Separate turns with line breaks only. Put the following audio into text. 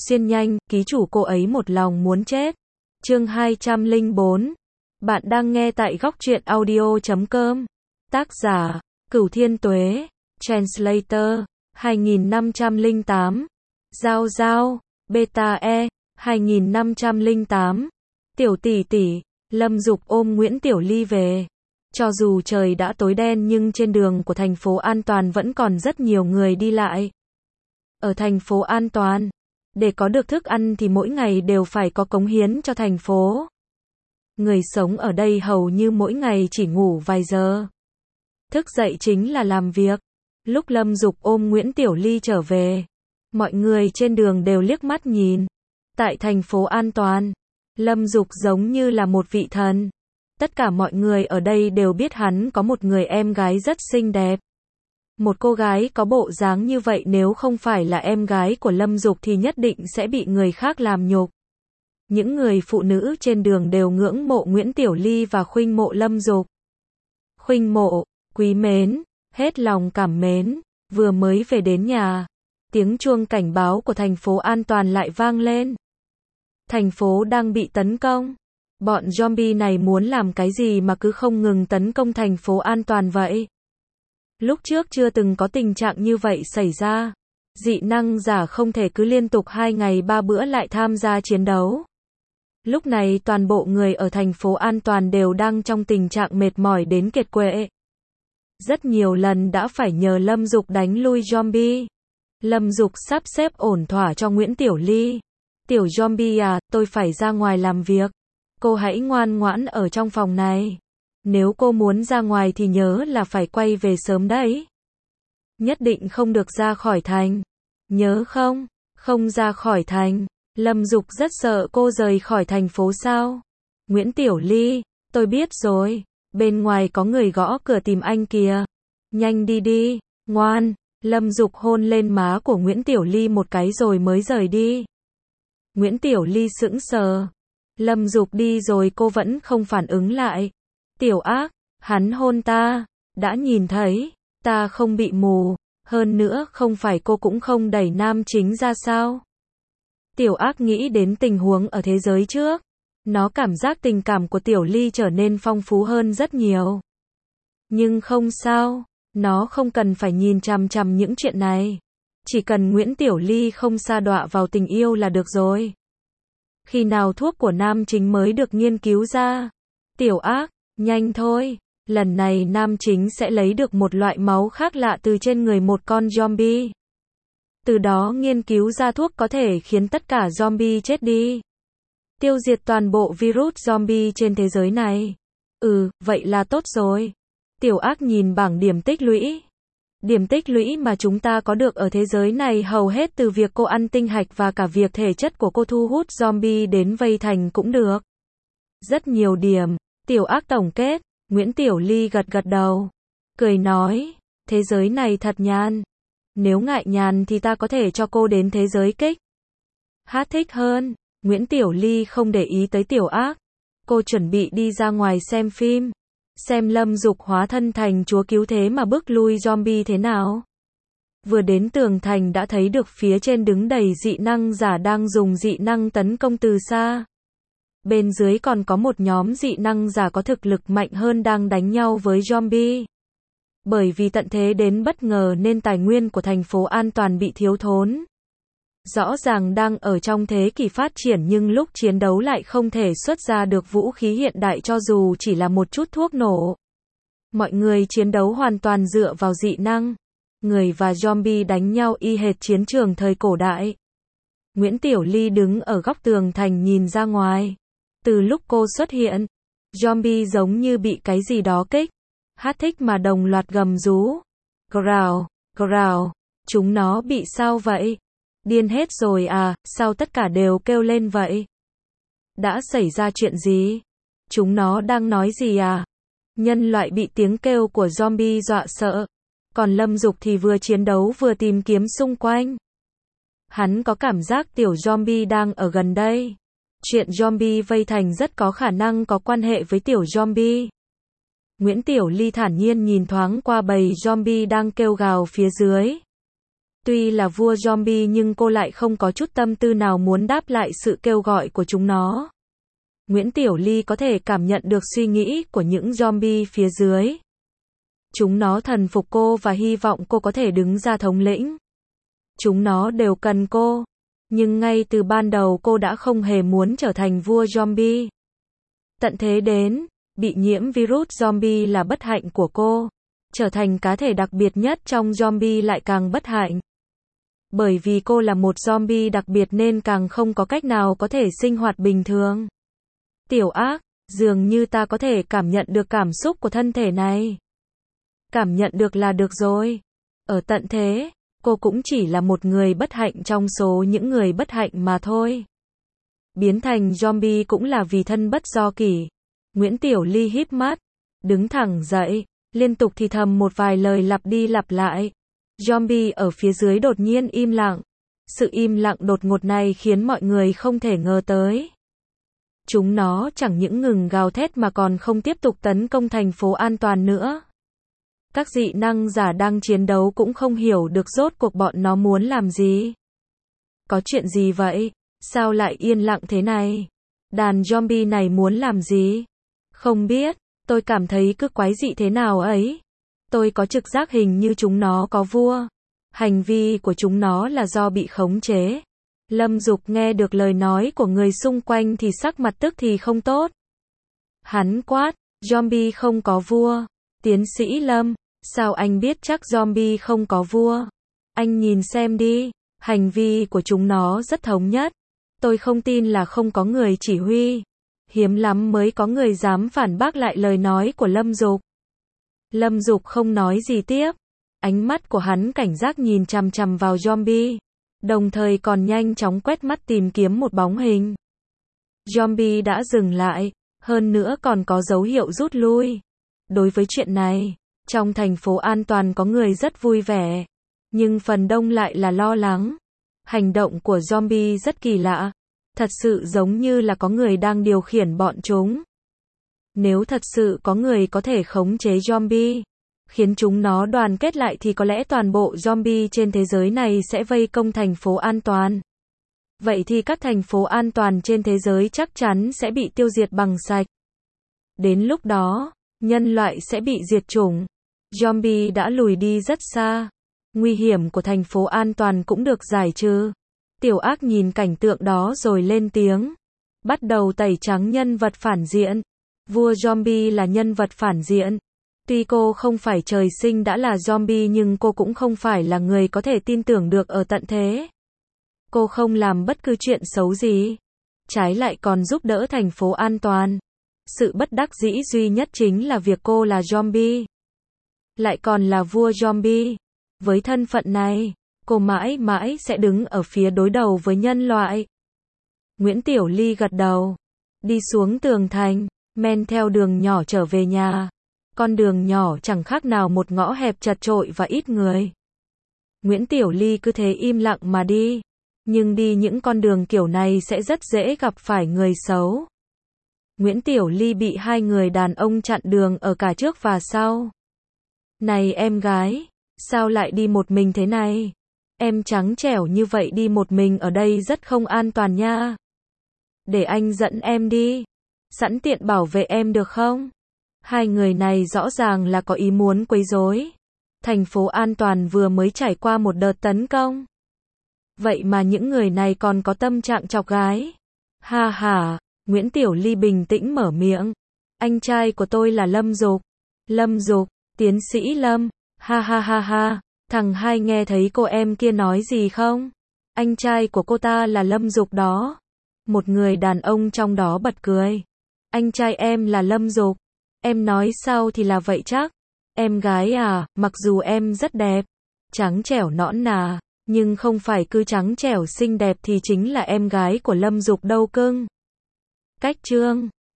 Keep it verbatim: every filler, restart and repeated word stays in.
Xuyên nhanh, ký chủ cô ấy một lòng muốn chết. Chương hai trăm lẻ bốn. Bạn đang nghe tại góc truyện audio chấm com. Tác giả: Cửu Thiên Tuế. Translator: hai nghìn năm trăm lẻ tám. Giao giao. Beta E. hai nghìn năm trăm lẻ tám. Tiểu tỷ tỷ. Lâm Dục ôm Nguyễn Tiểu Ly về. Cho dù trời đã tối đen nhưng trên đường của thành phố An Toàn vẫn còn rất nhiều người đi lại. Ở thành phố An Toàn, để có được thức ăn thì mỗi ngày đều phải có cống hiến cho thành phố. Người sống ở đây hầu như mỗi ngày chỉ ngủ vài giờ. Thức dậy chính là làm việc. Lúc Lâm Dục ôm Nguyễn Tiểu Ly trở về, mọi người trên đường đều liếc mắt nhìn. Tại thành phố An Toàn, Lâm Dục giống như là một vị thần. Tất cả mọi người ở đây đều biết hắn có một người em gái rất xinh đẹp. Một cô gái có bộ dáng như vậy nếu không phải là em gái của Lâm Dục thì nhất định sẽ bị người khác làm nhục. Những người phụ nữ trên đường đều ngưỡng mộ Nguyễn Tiểu Ly và khuynh mộ Lâm Dục. Khuynh mộ, quý mến, hết lòng cảm mến. Vừa mới về đến nhà, tiếng chuông cảnh báo của thành phố An Toàn lại vang lên. Thành phố đang bị tấn công. Bọn zombie này muốn làm cái gì mà cứ không ngừng tấn công thành phố An Toàn vậy? Lúc trước chưa từng có tình trạng như vậy xảy ra. Dị năng giả không thể cứ liên tục hai ngày ba bữa lại tham gia chiến đấu. Lúc này toàn bộ người ở thành phố An Toàn đều đang trong tình trạng mệt mỏi đến kiệt quệ. Rất nhiều lần đã phải nhờ Lâm Dục đánh lui zombie. Lâm Dục sắp xếp ổn thỏa cho Nguyễn Tiểu Ly. Tiểu zombie à, tôi phải ra ngoài làm việc. Cô hãy ngoan ngoãn ở trong phòng này. Nếu cô muốn ra ngoài thì nhớ là phải quay về sớm đấy. Nhất định không được ra khỏi thành. Nhớ không? Không ra khỏi thành. Lâm Dục rất sợ cô rời khỏi thành phố sao? Nguyễn Tiểu Ly, tôi biết rồi. Bên ngoài có người gõ cửa tìm anh kìa. Nhanh đi đi, ngoan. Lâm Dục hôn lên má của Nguyễn Tiểu Ly một cái rồi mới rời đi. Nguyễn Tiểu Ly sững sờ. Lâm Dục đi rồi cô vẫn không phản ứng lại. Tiểu ác, hắn hôn ta, đã nhìn thấy, ta không bị mù, hơn nữa không phải cô cũng không đẩy nam chính ra sao? Tiểu ác nghĩ đến tình huống ở thế giới trước, nó cảm giác tình cảm của Tiểu Ly trở nên phong phú hơn rất nhiều. Nhưng không sao, nó không cần phải nhìn chằm chằm những chuyện này, chỉ cần Nguyễn Tiểu Ly không sa đọa vào tình yêu là được rồi. Khi nào thuốc của nam chính mới được nghiên cứu ra? Tiểu ác, nhanh thôi, lần này nam chính sẽ lấy được một loại máu khác lạ từ trên người một con zombie. Từ đó nghiên cứu ra thuốc có thể khiến tất cả zombie chết đi. Tiêu diệt toàn bộ virus zombie trên thế giới này. Ừ, vậy là tốt rồi. Tiểu ác nhìn bảng điểm tích lũy. Điểm tích lũy mà chúng ta có được ở thế giới này hầu hết từ việc cô ăn tinh hạch và cả việc thể chất của cô thu hút zombie đến vây thành cũng được. Rất nhiều điểm. Tiểu ác tổng kết. Nguyễn Tiểu Ly gật gật đầu. Cười nói. Thế giới này thật nhàn. Nếu ngại nhàn thì ta có thể cho cô đến thế giới kích. Hát thích hơn. Nguyễn Tiểu Ly không để ý tới tiểu ác. Cô chuẩn bị đi ra ngoài xem phim. Xem Lâm Dục hóa thân thành chúa cứu thế mà bước lui zombie thế nào. Vừa đến tường thành đã thấy được phía trên đứng đầy dị năng giả đang dùng dị năng tấn công từ xa. Bên dưới còn có một nhóm dị năng giả có thực lực mạnh hơn đang đánh nhau với zombie. Bởi vì tận thế đến bất ngờ nên tài nguyên của thành phố An Toàn bị thiếu thốn. Rõ ràng đang ở trong thế kỷ phát triển nhưng lúc chiến đấu lại không thể xuất ra được vũ khí hiện đại cho dù chỉ là một chút thuốc nổ. Mọi người chiến đấu hoàn toàn dựa vào dị năng. Người và zombie đánh nhau y hệt chiến trường thời cổ đại. Nguyễn Tiểu Ly đứng ở góc tường thành nhìn ra ngoài. Từ lúc cô xuất hiện, zombie giống như bị cái gì đó kích. Hát thích mà đồng loạt gầm rú. Growl, growl, chúng nó bị sao vậy? Điên hết rồi à, sao tất cả đều kêu lên vậy? Đã xảy ra chuyện gì? Chúng nó đang nói gì à? Nhân loại bị tiếng kêu của zombie dọa sợ. Còn Lâm Dục thì vừa chiến đấu vừa tìm kiếm xung quanh. Hắn có cảm giác tiểu zombie đang ở gần đây. Chuyện zombie vây thành rất có khả năng có quan hệ với tiểu zombie. Nguyễn Tiểu Ly thản nhiên nhìn thoáng qua bầy zombie đang kêu gào phía dưới. Tuy là vua zombie nhưng cô lại không có chút tâm tư nào muốn đáp lại sự kêu gọi của chúng nó. Nguyễn Tiểu Ly có thể cảm nhận được suy nghĩ của những zombie phía dưới. Chúng nó thần phục cô và hy vọng cô có thể đứng ra thống lĩnh. Chúng nó đều cần cô. Nhưng ngay từ ban đầu cô đã không hề muốn trở thành vua zombie. Tận thế đến, bị nhiễm virus zombie là bất hạnh của cô. Trở thành cá thể đặc biệt nhất trong zombie lại càng bất hạnh. Bởi vì cô là một zombie đặc biệt nên càng không có cách nào có thể sinh hoạt bình thường. Tiểu ác, dường như ta có thể cảm nhận được cảm xúc của thân thể này. Cảm nhận được là được rồi. Ở tận thế, cô cũng chỉ là một người bất hạnh trong số những người bất hạnh mà thôi. Biến thành zombie cũng là vì thân bất do kỷ. Nguyễn Tiểu Ly híp mắt, đứng thẳng dậy, liên tục thì thầm một vài lời lặp đi lặp lại. Zombie ở phía dưới đột nhiên im lặng. Sự im lặng đột ngột này khiến mọi người không thể ngờ tới. Chúng nó chẳng những ngừng gào thét mà còn không tiếp tục tấn công thành phố an toàn nữa. Các dị năng giả đang chiến đấu cũng không hiểu được rốt cuộc bọn nó muốn làm gì. Có chuyện gì vậy? Sao lại yên lặng thế này? Đàn zombie này muốn làm gì? Không biết, tôi cảm thấy cứ quái dị thế nào ấy. Tôi có trực giác hình như chúng nó có vua. Hành vi của chúng nó là do bị khống chế. Lâm Dục nghe được lời nói của người xung quanh thì sắc mặt tức thì không tốt. Hắn quát, zombie không có vua. Tiến sĩ Lâm, sao anh biết chắc zombie không có vua? Anh nhìn xem đi, hành vi của chúng nó rất thống nhất. Tôi không tin là không có người chỉ huy. Hiếm lắm mới có người dám phản bác lại lời nói của Lâm Dục. Lâm Dục không nói gì tiếp. Ánh mắt của hắn cảnh giác nhìn chằm chằm vào zombie. Đồng thời còn nhanh chóng quét mắt tìm kiếm một bóng hình. Zombie đã dừng lại, hơn nữa còn có dấu hiệu rút lui. Đối với chuyện này, trong thành phố an toàn có người rất vui vẻ, nhưng phần đông lại là lo lắng. Hành động của zombie rất kỳ lạ, thật sự giống như là có người đang điều khiển bọn chúng. Nếu thật sự có người có thể khống chế zombie, khiến chúng nó đoàn kết lại thì có lẽ toàn bộ zombie trên thế giới này sẽ vây công thành phố an toàn. Vậy thì các thành phố an toàn trên thế giới chắc chắn sẽ bị tiêu diệt bằng sạch. Đến lúc đó, nhân loại sẽ bị diệt chủng. Zombie đã lùi đi rất xa. Nguy hiểm của thành phố an toàn cũng được giải trừ. Tiểu ác nhìn cảnh tượng đó rồi lên tiếng. Bắt đầu tẩy trắng nhân vật phản diện. Vua zombie là nhân vật phản diện. Tuy cô không phải trời sinh đã là zombie nhưng cô cũng không phải là người có thể tin tưởng được ở tận thế. Cô không làm bất cứ chuyện xấu gì. Trái lại còn giúp đỡ thành phố an toàn. Sự bất đắc dĩ duy nhất chính là việc cô là zombie. Lại còn là vua zombie. Với thân phận này, cô mãi mãi sẽ đứng ở phía đối đầu với nhân loại. Nguyễn Tiểu Ly gật đầu. Đi xuống tường thành, men theo đường nhỏ trở về nhà. Con đường nhỏ chẳng khác nào một ngõ hẹp chật chội và ít người. Nguyễn Tiểu Ly cứ thế im lặng mà đi. Nhưng đi những con đường kiểu này sẽ rất dễ gặp phải người xấu. Nguyễn Tiểu Ly bị hai người đàn ông chặn đường ở cả trước và sau. Này em gái, sao lại đi một mình thế này? Em trắng trẻo như vậy đi một mình ở đây rất không an toàn nha. Để anh dẫn em đi. Sẵn tiện bảo vệ em được không? Hai người này rõ ràng là có ý muốn quấy rối. Thành phố an toàn vừa mới trải qua một đợt tấn công. Vậy mà những người này còn có tâm trạng chọc gái. Ha ha, Nguyễn Tiểu Ly bình tĩnh mở miệng. Anh trai của tôi là Lâm Dục. Lâm Dục, tiến sĩ Lâm. Ha ha ha ha, thằng hai nghe thấy cô em kia nói gì không? Anh trai của cô ta là Lâm Dục đó. Một người đàn ông trong đó bật cười. Anh trai em là Lâm Dục. Em nói sao thì là vậy chắc. Em gái à, mặc dù em rất đẹp, trắng trẻo nõn nà, nhưng không phải cứ trắng trẻo xinh đẹp thì chính là em gái của Lâm Dục đâu cưng. Cách chương